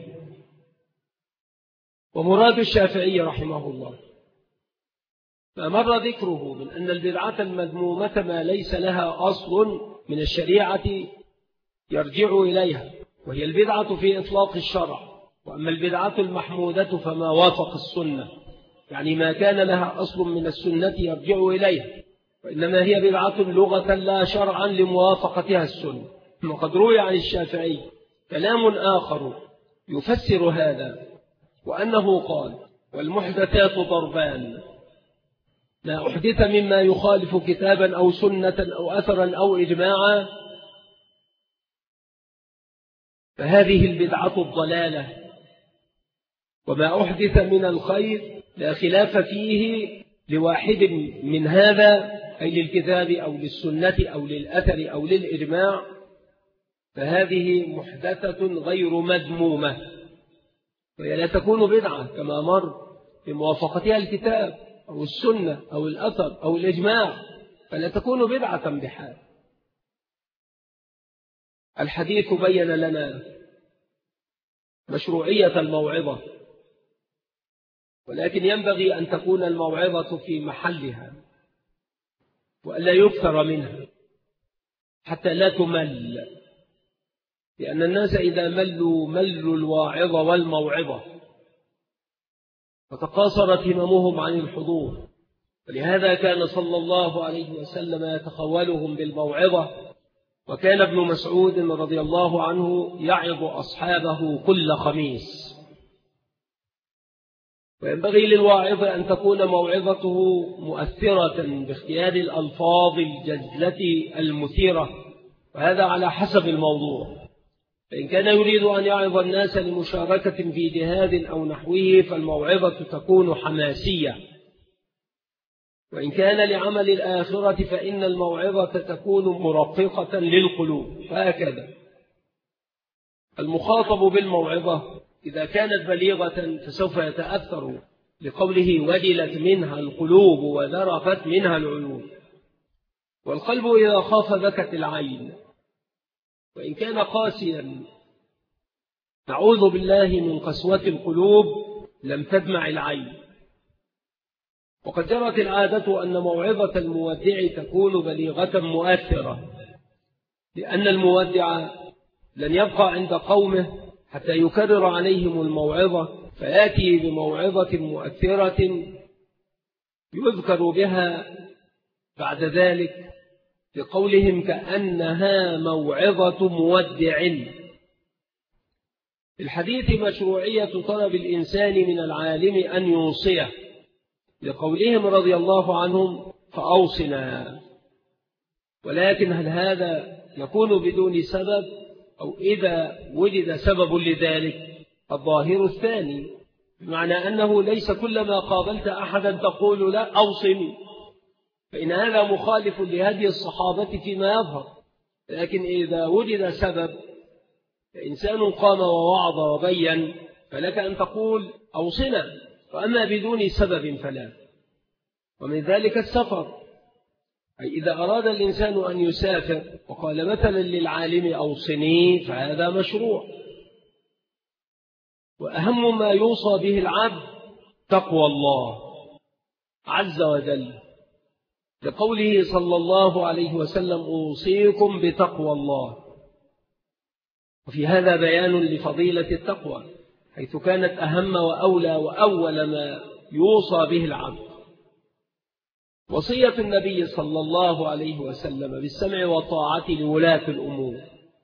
ومراد الشافعي رحمه الله ما مر ذكره من أن البدعة المذمومة ما ليس لها أصل من الشريعة يرجع إليها، وهي البدعة في إطلاق الشرع. وأما البدعة المحمودة فما وافق السنة، يعني ما كان لها أصل من السنة يرجع إليها، وإنما هي بدعة لغة لا شرعا لموافقتها السنة. وقد روي عن الشافعي كلام آخر يفسر هذا، وأنه قال: والمحدثات ضربان، ما أحدث مما يخالف كتابا أو سنة أو أثرا أو إجماعا فهذه البدعة الضلالة، وما أحدث من الخير لا خلاف فيه لواحد من هذا، أي للكتاب أو للسنة أو للأثر أو للإجماع، فهذه محدثة غير مذمومة، وهي لا تكون بدعة كما مر بموافقتها الكتاب أو السنة أو الأثر أو الإجماع، فلا تكون بدعة بحال. الحديث بين لنا مشروعية الموعظة، ولكن ينبغي أن تكون الموعظة في محلها وألا يكثر منها حتى لا تمل، لأن الناس إذا ملوا الواعظة والموعظة فتقاصرت هممهم عن الحضور. ولهذا كان صلى الله عليه وسلم يتخولهم بالموعظة، وكان ابن مسعود رضي الله عنه يعظ أصحابه كل خميس. وينبغي للواعظ أن تكون موعظته مؤثرة باختيار الألفاظ الجزلة المثيرة، وهذا على حسب الموضوع. فإن كان يريد أن يعظ الناس لمشاركة في جهاد أو نحوه فالموعظة تكون حماسية، وإن كان لعمل الآخرة فإن الموعظة تكون مرققة للقلوب. فهكذا المخاطب بالموعظة إذا كانت بليغة فسوف يتأثر لقوله: وجلت منها القلوب وذرفت منها العيون. والقلب إذا خاف بكت العين، وإن كان قاسيا نعوذ بالله من قسوة القلوب لم تدمع العين. وقد جرت العادة أن موعظة المودع تكون بليغة مؤثرة، لأن المودع لن يبقى عند قومه حتى يكرر عليهم الموعظة، فيأتي بموعظة مؤثرة يذكر بها بعد ذلك لقولهم كأنها موعظة مودع. الحديث مشروعية طلب الإنسان من العالم أن يوصيه، لقولهم رضي الله عنهم: فأوصنا. ولكن هل هذا يكون بدون سبب أو إذا وجد سبب لذلك؟ الظاهر الثاني، بمعنى أنه ليس كلما قابلت أحدا تقول: لا أوصني، فإن هذا مخالف لهدي الصحابة فيما يظهر. لكن إذا وجد سبب فإنسان قام ووعظ وبين فلك أن تقول: أوصنا. وأما بدون سبب فلا. ومن ذلك السفر، أي إذا أراد الإنسان أن يسافر وقال مثلا للعالم: أوصني، فهذا مشروع. وأهم ما يوصى به العبد تقوى الله عز وجل، لقوله صلى الله عليه وسلم: أوصيكم بتقوى الله. وفي هذا بيان لفضيلة التقوى، حيث كانت أهم وأولى وأول ما يوصى به العبد. وصية النبي صلى الله عليه وسلم بالسمع والطاعة لولاة الأمور،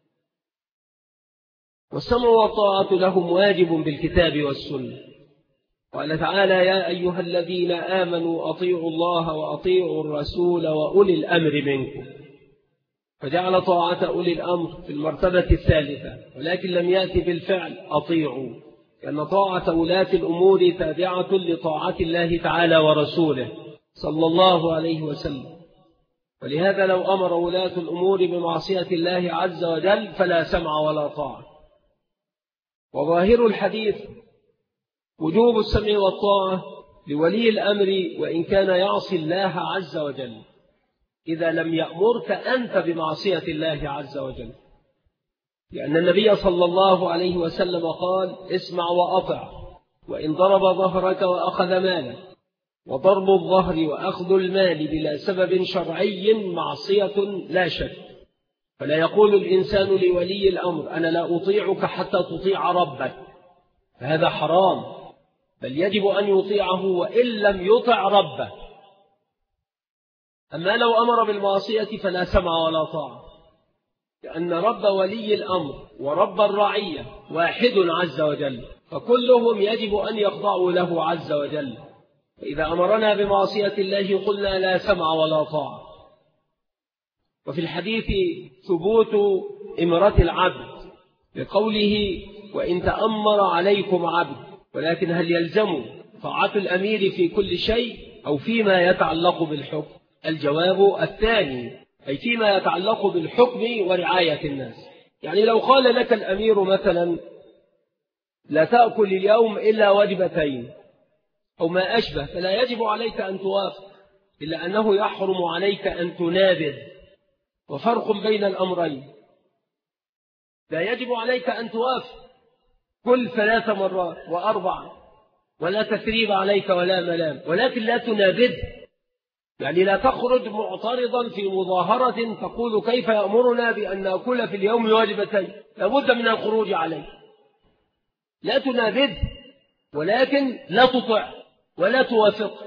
والسمع والطاعة لهم واجب بالكتاب والسنة. قال تعالى: يا أيها الذين آمنوا أطيعوا الله وأطيعوا الرسول وأولي الأمر منكم، فجعل طاعة أولي الأمر في المرتبة الثالثة، ولكن لم يأتي بالفعل أطيعوا، لأن طاعة ولاة الأمور تابعة لطاعة الله تعالى ورسوله صلى الله عليه وسلم. ولهذا لو أمر ولاة الأمور بمعصية الله عز وجل فلا سمع ولا طاعة. وظاهر الحديث وجوب السمع والطاعة لولي الأمر وإن كان يعصي الله عز وجل، إذا لم يأمرك أنت بمعصية الله عز وجل، لأن النبي صلى الله عليه وسلم قال: اسمع وأطع، وإن ضرب ظهرك وأخذ مالك. وضرب الظهر وأخذ المال بلا سبب شرعي معصية لا شك. فلا يقول الإنسان لولي الأمر: أنا لا أطيعك حتى تطيع ربك، فهذا حرام، بل يجب أن يطيعه وإن لم يطع ربه. أما لو أمر بالمعصية فلا سمع ولا طاعة، لأن رب ولي الأمر ورب الرعية واحد عز وجل، فكلهم يجب أن يخضعوا له عز وجل. فإذا أمرنا بمعصية الله قلنا لا سمع ولا طاعة. وفي الحديث ثبوت إمرة العبد بقوله وإن تأمر عليكم عبد، ولكن هل يلزم طاعة الأمير في كل شيء أو فيما يتعلق بالحكم؟ الجواب الثاني، أي فيما يتعلق بالحكم ورعاية الناس. يعني لو قال لك الأمير مثلا لا تأكل اليوم إلا وجبتين أو ما أشبه، فلا يجب عليك أن توافق، إلا أنه يحرم عليك أن تنابذ، وفرق بين الأمرين. لا يجب عليك أن توافق كل 3 مرات و4 ولا تثريب عليك ولا ملام، ولكن لا تنابذ، يعني لا تخرج معترضا في مظاهرة تقول كيف يأمرنا بأن نأكل في اليوم وجبتين، لابد من الخروج عليه. لا تنابذ، ولكن لا تطع ولا توافق،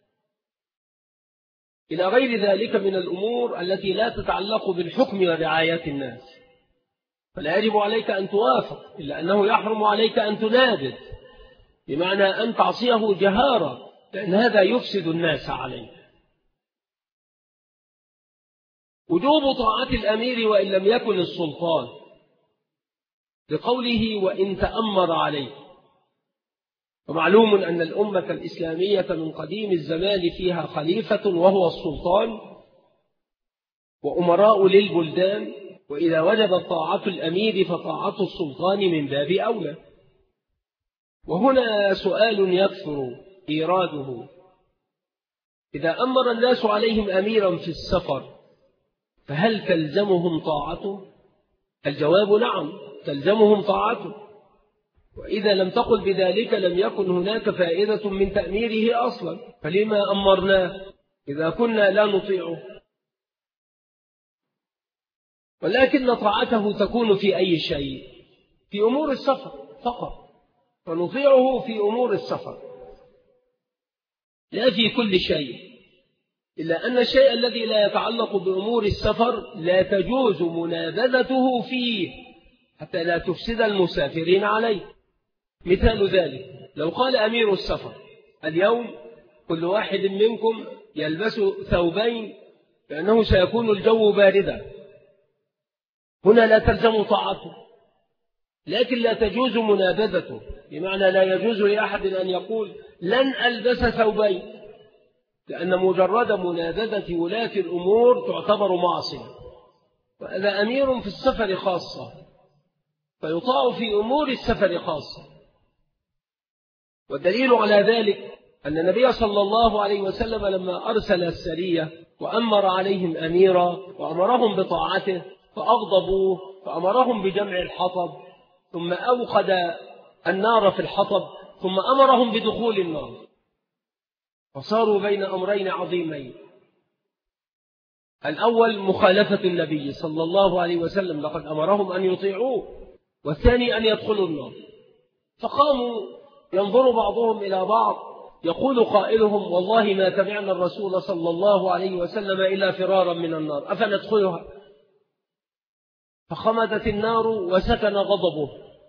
إلى غير ذلك من الأمور التي لا تتعلق بالحكم ورعاية الناس. فلا يجب عليك أن توافق، إلا أنه يحرم عليك أن تنابذ، بمعنى أن تعصيه جهارا، لأن هذا يفسد الناس عليك. وجوب طاعة الأمير وإن لم يكن السلطان، لقوله وإن تأمر عليه. ومعلوم أن الأمة الإسلامية من قديم الزمان فيها خليفة وهو السلطان، وأمراء للبلدان، وإذا وجبت طاعة الأمير فطاعة السلطان من باب أولى. وهنا سؤال يكثر إيراده: إذا أمر الناس عليهم أميرا في السفر فهل تلزمهم طاعته؟ الجواب نعم، تلزمهم طاعته، وإذا لم تقل بذلك لم يكن هناك فائدة من تأميره أصلا، فلما أمرناه إذا كنا لا نطيعه؟ ولكن طاعته تكون في أي شيء؟ في أمور السفر فقط، فنطيعه في أمور السفر لا في كل شيء، إلا أن الشيء الذي لا يتعلق بأمور السفر لا تجوز منابذته فيه حتى لا تفسد المسافرين عليه. مثال ذلك لو قال أمير السفر اليوم كل واحد منكم يلبس ثوبين لأنه سيكون الجو باردا، هنا لا تلزم طاعته، لكن لا تجوز منابذته، بمعنى لا يجوز لأحد أن يقول لن ألبس ثوبين، لأن مجرد منابذة ولاة الأمور تعتبر معصية. وهذا أمير في السفر خاصة، فيطاع في أمور السفر خاصة. والدليل على ذلك أن النبي صلى الله عليه وسلم لما أرسل السرية وأمر عليهم أميرا وأمرهم بطاعته فأغضبوه، فأمرهم بجمع الحطب، ثم أوقد النار في الحطب، ثم أمرهم بدخول النار، فصاروا بين أمرين عظيمين: الأول مخالفة النبي صلى الله عليه وسلم لقد أمرهم أن يطيعوه، والثاني أن يدخلوا النار. فقاموا ينظر بعضهم إلى بعض، يقول قائلهم والله ما تبعنا الرسول صلى الله عليه وسلم إلا فرارا من النار، أفندخلها؟ فخمدت النار وسكن غضبه،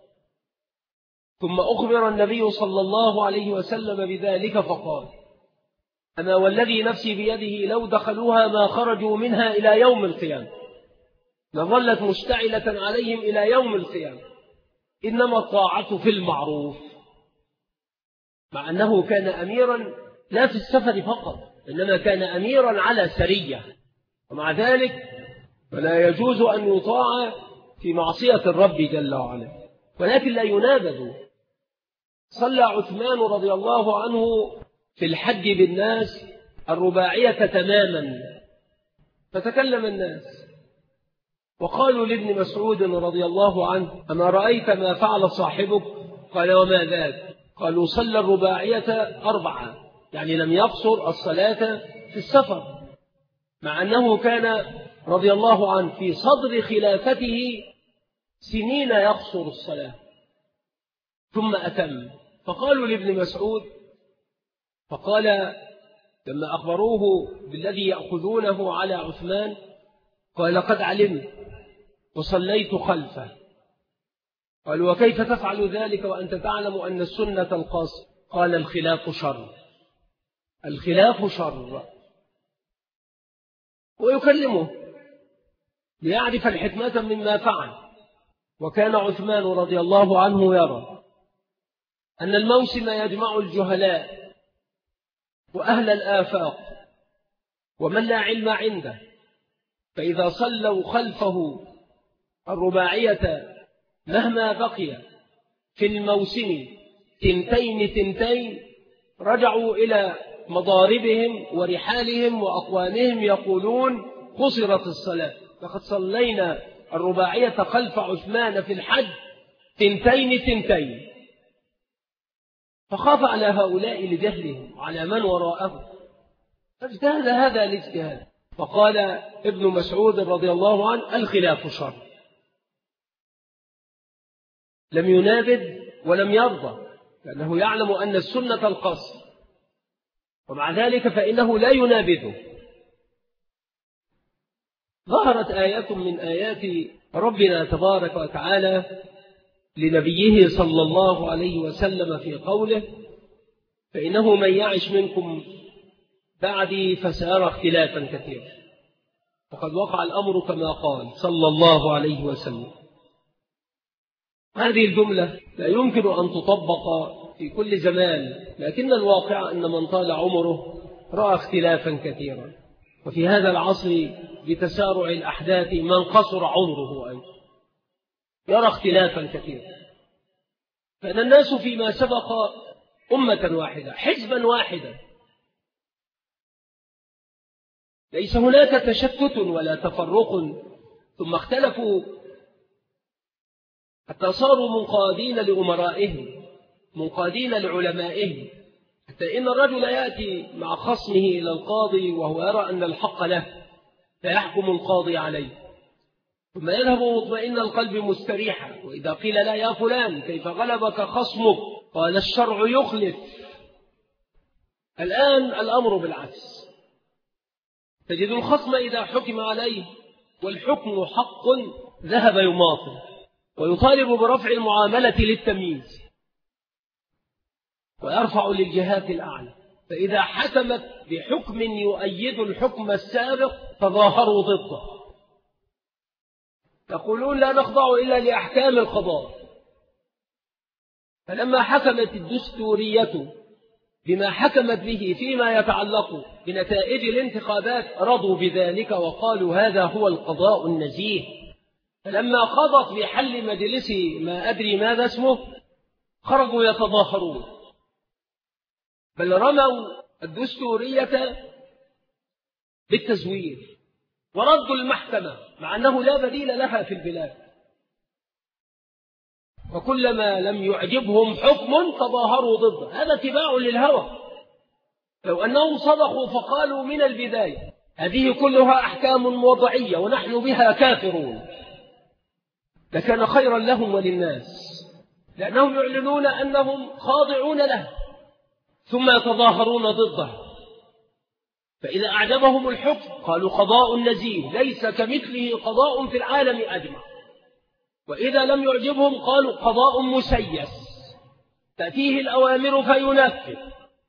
ثم أخبر النبي صلى الله عليه وسلم بذلك فقال: أما والذي نفسي بيده لو دخلوها ما خرجوا منها إلى يوم القيامة، لظلت مشتعلة عليهم إلى يوم القيامة. إنما الطاعة في المعروف، مع أنه كان أميرا لا في السفر فقط، إنما كان أميرا على سرية، ومع ذلك فلا يجوز أن يطاع في معصية الرب جل وعلا، ولكن لا ينابذ. صلى عثمان رضي الله عنه في الحج بالناس الرباعية تماما، فتكلم الناس وقالوا لابن مسعود رضي الله عنه: أما رأيت ما فعل صاحبك؟ قال: وما ذاك؟ قالوا: صلى الرباعية 4، يعني لم يقصر الصلاة في السفر، مع أنه كان رضي الله عنه في صدر خلافته سنين يقصر الصلاة، ثم أتم. فقالوا لابن مسعود، فقال لما أخبروه بالذي يأخذونه على عثمان قال لقد علمت وصليت خلفه. قالوا وكيف تفعل ذلك وأنت تعلم أن السنة القصر؟ قال الخلاف شر، الخلاف شر. ويكلمه ليعرف الحكمة مما فعل. وكان عثمان رضي الله عنه يرى أن الموسم يجمع الجهلاء وأهل الآفاق ومن لا علم عنده، فإذا صلوا خلفه الرباعية مهما بقي في الموسم تنتين رجعوا إلى مضاربهم ورحالهم وأقوامهم يقولون قصرت الصلاة، لقد صلينا الرباعية خلف عثمان في الحج تنتين. فخاف على هؤلاء لجهلهم على من وراءهم، فاجتهد هذا الاجتهاد. فقال ابن مسعود رضي الله عنه الخلاف شر. لم ينابذ ولم يرضى، لأنه يعلم أن السنة القصر، ومع ذلك فإنه لا ينابذه. ظهرت آيات من آيات ربنا تبارك وتعالى لنبيه صلى الله عليه وسلم في قوله فإنه من يعش منكم بعدي فسيرى اختلافا كثيرا. وقد وقع الأمر كما قال صلى الله عليه وسلم. هذه الجملة لا يمكن أن تطبق في كل زمان، لكن الواقع أن من طال عمره رأى اختلافا كثيرا. وفي هذا العصر بتسارع الأحداث من قصر عمره أيضا يرى اختلافا كثيرا. فإن الناس فيما سبق أمة واحدة حزبا واحدا، ليس هناك تشتت ولا تفرق، ثم اختلفوا حتى صاروا منقادين لأمرائهم، منقادين لعلمائهم، حتى إن الرجل يأتي مع خصمه إلى القاضي وهو يرى أن الحق له فيحكم القاضي عليه، ثم يذهب مطمئن القلب مستريحا، وإذا قيل لا يا فلان كيف غلبك خصمك قال الشرع يخلف. الآن الأمر بالعكس، تجد الخصم إذا حكم عليه والحكم حق ذهب يماطل ويطالب برفع المعاملة للتمييز ويرفع للجهات الأعلى. فإذا حكمت بحكم يؤيد الحكم السابق تظاهروا ضده، يقولون لا نخضع إلا لأحكام القضاء. فلما حكمت الدستورية بما حكمت به فيما يتعلق بنتائج الانتخابات رضوا بذلك وقالوا هذا هو القضاء النزيه. فلما قضت بحل مجلس ما أدري ماذا اسمه خرجوا يتظاهرون، بل رموا الدستورية بالتزوير وردوا المحكمة مع أنه لا بديل لها في البلاد. وكلما لم يعجبهم حكم تظاهروا ضده. هذا اتباع للهوى. لو أنهم صدقوا فقالوا من البداية هذه كلها أحكام وضعية ونحن بها كافرون لكان خيرا لهم وللناس، لأنهم يعلنون أنهم خاضعون له ثم يتظاهرون ضده. فإذا أعجبهم الحكم قالوا قضاء نزيه ليس كمثله قضاء في العالم أجمع، وإذا لم يعجبهم قالوا قضاء مسيس تأتيه الأوامر فينفذ.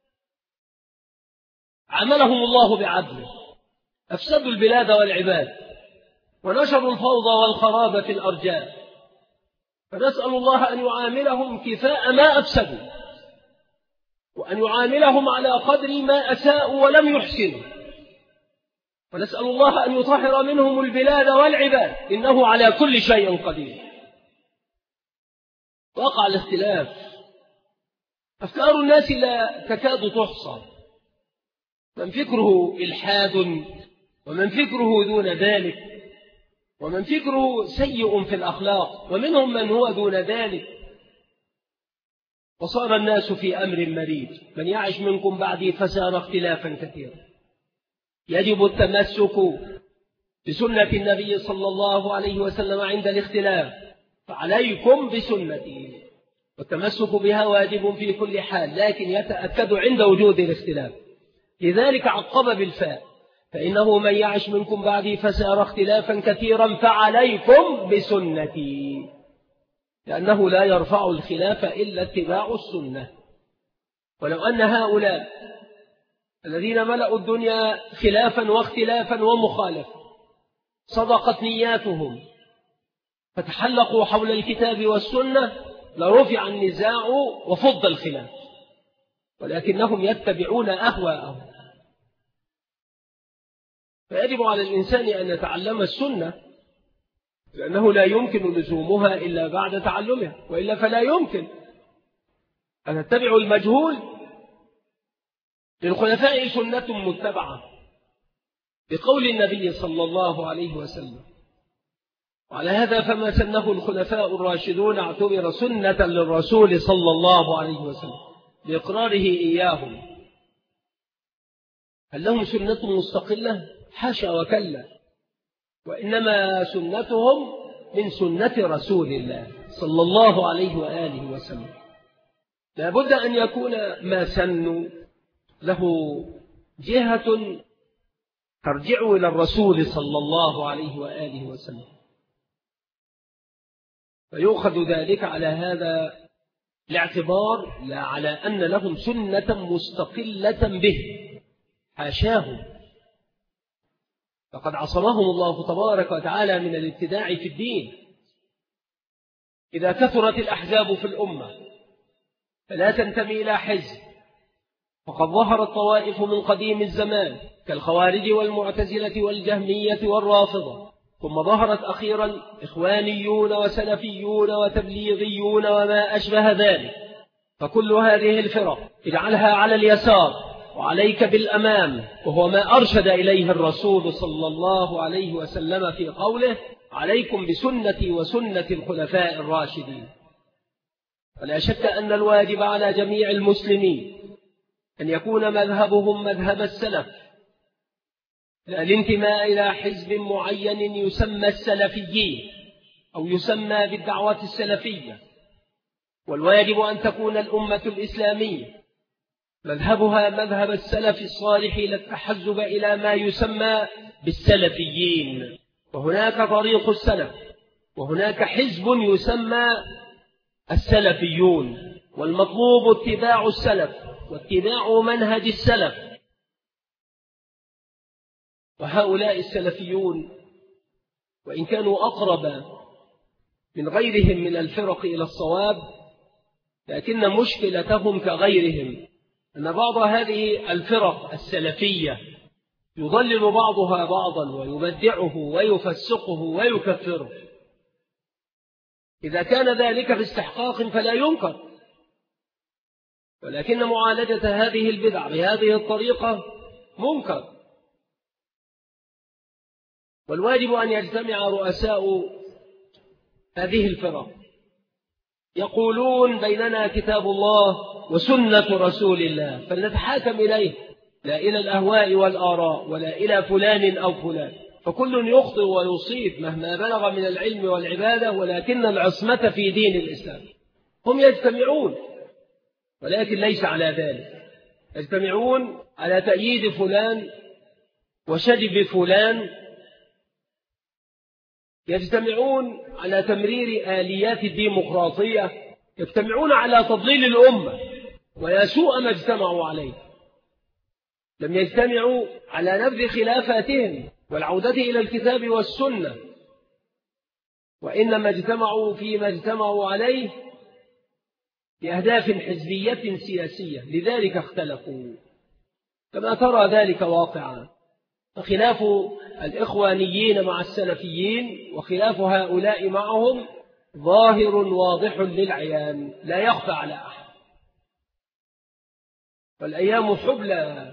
عملهم الله بعدله، أفسدوا البلاد والعباد ونشروا الفوضى والخراب في الأرجاء. فنسأل الله أن يعاملهم كفاء ما أفسدوا، وأن يعاملهم على قدر ما أساءوا ولم يحسنوا، ونسأل الله أن يطهر منهم البلاد والعباد إنه على كل شيء قدير. وقع الاختلاف، أفكار الناس لا تكاد تحصى، من فكره إلحاد ومن فكره دون ذلك ومن فكره سيء في الأخلاق ومنهم من هو دون ذلك. وصار الناس في أمر مريج، من يعش منكم بعدي فسار اختلافا كثيرا. يجب التمسك بسنة النبي صلى الله عليه وسلم عند الاختلاف، فعليكم بسنتي والتمسك بها واجب في كل حال، لكن يتأكد عند وجود الاختلاف. لذلك عقب بالفاء: فإنه من يعش منكم بعدي فسيرى اختلافا كثيرا فعليكم بسنتي، لأنه لا يرفع الخلاف إلا اتباع السنة. ولو أن هؤلاء الذين ملأوا الدنيا خلافا واختلافا ومخالفة صدقت نياتهم فتحلقوا حول الكتاب والسنة لرفع النزاع وفض الخلاف، ولكنهم يتبعون أهواءهم. فيجب على الإنسان أن يتعلم السنة، لأنه لا يمكن لزومها إلا بعد تعلمها، وإلا فلا يمكن أن نتبع المجهول. للخلفاء سنة متبعة بقول النبي صلى الله عليه وسلم، وعلى هذا فما سنه الخلفاء الراشدون اعتبر سنة للرسول صلى الله عليه وسلم بإقراره إياهم. هل لهم سنة مستقلة؟ حاشا وكلا، وإنما سنتهم من سنة رسول الله صلى الله عليه وآله وسلم. لا بد أن يكون ما سنوا له جهة ترجع إلى الرسول صلى الله عليه وآله وسلم، فيؤخذ ذلك على هذا الاعتبار، لا على أن لهم سنة مستقلة به، حاشاهم، فقد عصمهم الله تبارك وتعالى من الابتداع في الدين. إذا كثرت الأحزاب في الأمة فلا تنتمي إلى حزب، وقد ظهرت طوائف من قديم الزمان كالخوارج والمعتزلة والجهمية والرافضة، ثم ظهرت أخيرا إخوانيون وسلفيون وتبليغيون وما أشبه ذلك، فكل هذه الفرق اجعلها على اليسار وعليك بالأمام، وهو ما أرشد إليه الرسول صلى الله عليه وسلم في قوله: عليكم بسنتي وسنة الخلفاء الراشدين. ولا شك أن الواجب على جميع المسلمين أن يكون مذهبهم مذهب السلف، لا الانتماء إلى حزب معين يسمى السلفيين أو يسمى بالدعوة السلفية. والواجب أن تكون الأمة الإسلامية مذهبها مذهب السلف الصالح، لا التحزب إلى ما يسمى بالسلفيين. وهناك طريق السلف، وهناك حزب يسمى السلفيون، والمطلوب اتباع السلف واتباع منهج السلف. وهؤلاء السلفيون وإن كانوا أقرب من غيرهم من الفرق إلى الصواب، لكن مشكلتهم كغيرهم أن بعض هذه الفرق السلفية يضلل بعضها بعضا ويبدعه ويفسقه ويكفره. إذا كان ذلك باستحقاق فلا ينكر، ولكن معالجة هذه البدع بهذه الطريقة منكر. والواجب أن يجتمع رؤساء هذه الفرق يقولون: بيننا كتاب الله وسنة رسول الله، فلنتحاكم إليه، لا إلى الأهواء والآراء ولا إلى فلان أو فلان، فكل يخطئ ويصيب مهما بلغ من العلم والعبادة، ولكن العصمة في دين الإسلام. هم يجتمعون ولكن ليس على ذلك، يجتمعون على تأييد فلان وشجب فلان، يجتمعون على تمرير آليات الديمقراطية، يجتمعون على تضليل الأمة، ويسوء ما اجتمعوا عليه. لم يجتمعوا على نبذ خلافاتهم والعودة إلى الكتاب والسنة، وإنما اجتمعوا فيما اجتمعوا عليه بأهداف حزبية سياسية، لذلك اختلفوا كما ترى ذلك واقعا. فخلاف الإخوانيين مع السلفيين وخلاف هؤلاء معهم ظاهر واضح للعيان، لا يخفى على أحد. والأيام حبلى،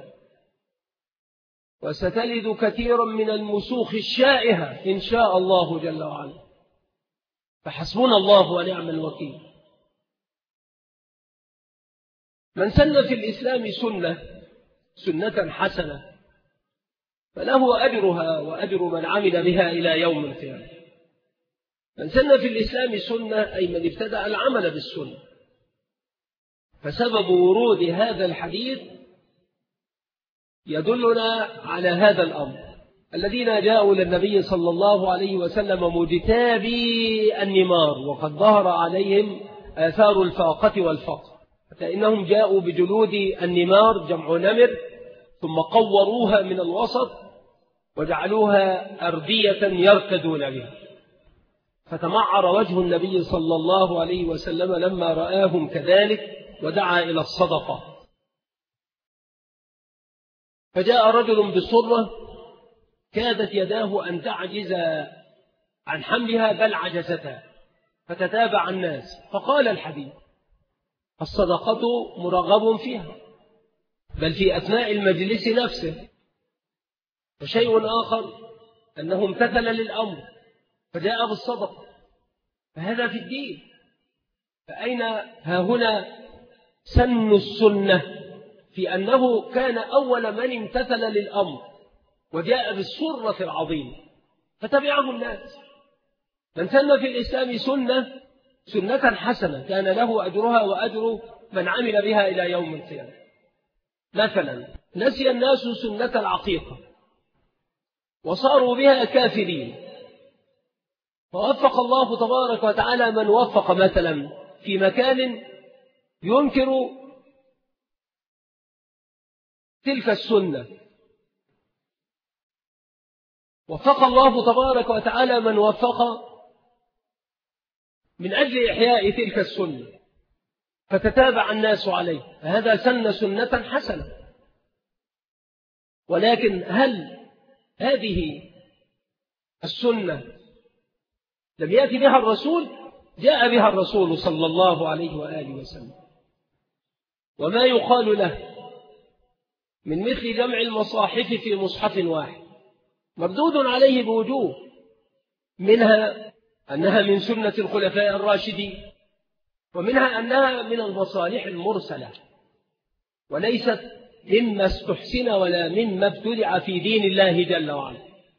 وستلد كثيرا من المسوخ الشائهة إن شاء الله جل وعلا، فحسبنا الله ونعم الوكيل. من سن في الإسلام سنة حسنة فله أجرها وأجر من عمل بها إلى يوم القيامة. من سن في الإسلام سنة أي من ابتدأ العمل بالسنة، فسبب ورود هذا الحديث يدلنا على هذا الأمر. الذين جاءوا للنبي صلى الله عليه وسلم مجتابي النمار وقد ظهر عليهم آثار الفاقة والفقر، فإنهم جاءوا بجلود النمار جمع نمر ثم قوروها من الوسط وجعلوها أردية يركدون بها، فتمعر وجه النبي صلى الله عليه وسلم لما رآهم كذلك ودعا إلى الصدقة. فجاء رجل بصرة كادت يداه أن تعجز عن حملها بل عجزتها، فتتابع الناس فقال الحبيب: الصدقة مرغب فيها، بل في أثناء المجلس نفسه. وشيء آخر أنه امتثل للأمر فجاء بالصدقة، فهذا في الدين. فأين هنا سن السنة في أنه كان أول من امتثل للأمر وجاء بالسرة العظيمة فتبعه الناس. من سن في الإسلام سنة حسنة كان له أجرها وأجر من عمل بها إلى يوم القيامة. مثلا نسي الناس سنة العقيقة وصاروا بها كافرين، فوفق الله تبارك وتعالى من وفق مثلا في مكان ينكر تلك السنة، وفق الله تبارك وتعالى من وفق من أجل إحياء تلك السنة فتتابع الناس عليه، هذا سنة حسنة. ولكن هل هذه السنة لم يأتي بها الرسول؟ جاء بها الرسول صلى الله عليه وآله وسلم، وما يقال له من مثل جمع المصاحف في مصحف واحد مردود عليه بوجوه، منها أنها من سنة الخلفاء الراشدين، ومنها أنها من المصالح المرسلة وليست مما استحسن ولا مما ابتدع في دين الله جل وعلا.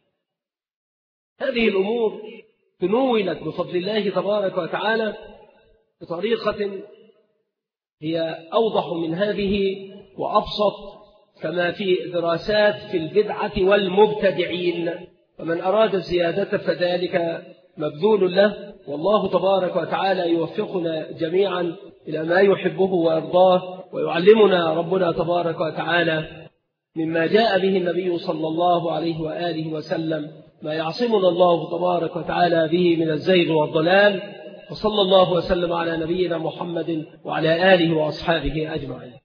هذه الأمور تنولت بفضل الله تبارك وتعالى بطريقة هي أوضح من هذه وأبسط، كما في دراسات في البدعة والمبتدعين، فمن أراد الزيادة فذلك مبذول له، والله تبارك وتعالى يوفقنا جميعا إلى ما يحبه ويرضاه، ويعلمنا ربنا تبارك وتعالى مما جاء به النبي صلى الله عليه وآله وسلم ما يعصمنا الله تبارك وتعالى به من الزيغ والضلال. وصلى الله وسلم على نبينا محمد وعلى آله وأصحابه أجمعين.